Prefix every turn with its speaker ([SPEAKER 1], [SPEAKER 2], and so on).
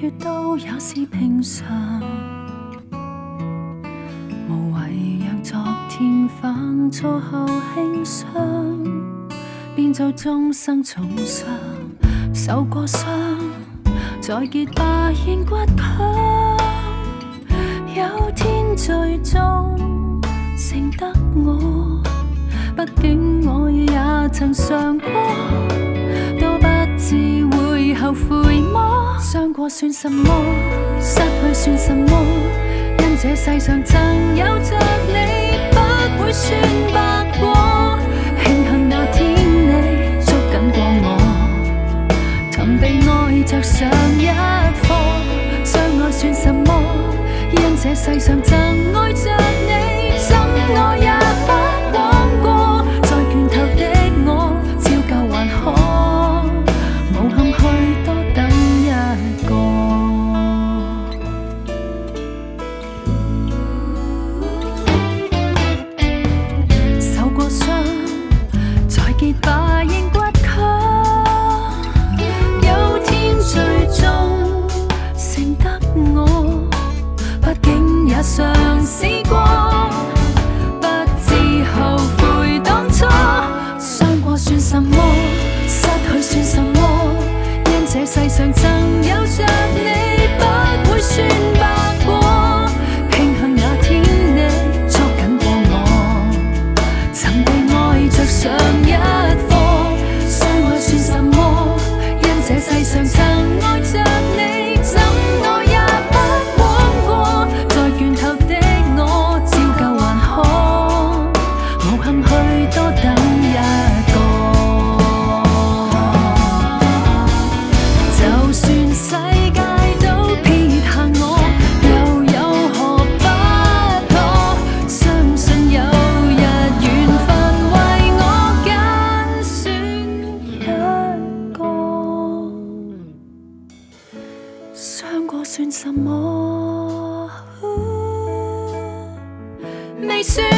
[SPEAKER 1] 决都也是平常，无谓让昨天犯错后轻伤，变做终生重伤。受过伤，再结吧，现倔强。有天最终剩得我，毕竟我也曾尝过，都不知會後悔麼？傷過算什麼？失去算什麼？因這世上曾有着你，不會算白過。慶幸那天你捉緊過我，尋被愛着上一課。相愛算什麼？因這世上曾愛着你，怎愛也不枉過。在倦透的我，照舊還可，無憾去多等一個。受過傷，再結吧，仍倔強。有天最終剩得我，畢竟也嘗試過，不知後悔當初。傷過算什麼？失去算什麼？因這世上曾有着你，不會算白過。慶幸那天你捉緊過我，曾被愛着上一課。相愛算什麼？因這世上曾愛着你，怎愛也不枉過。在倦透的我，照舊還可，無憾去多等一個。就算世界都撇下我，又有何不可？相信有日緣分為我揀選一個。傷過算什麼？未算。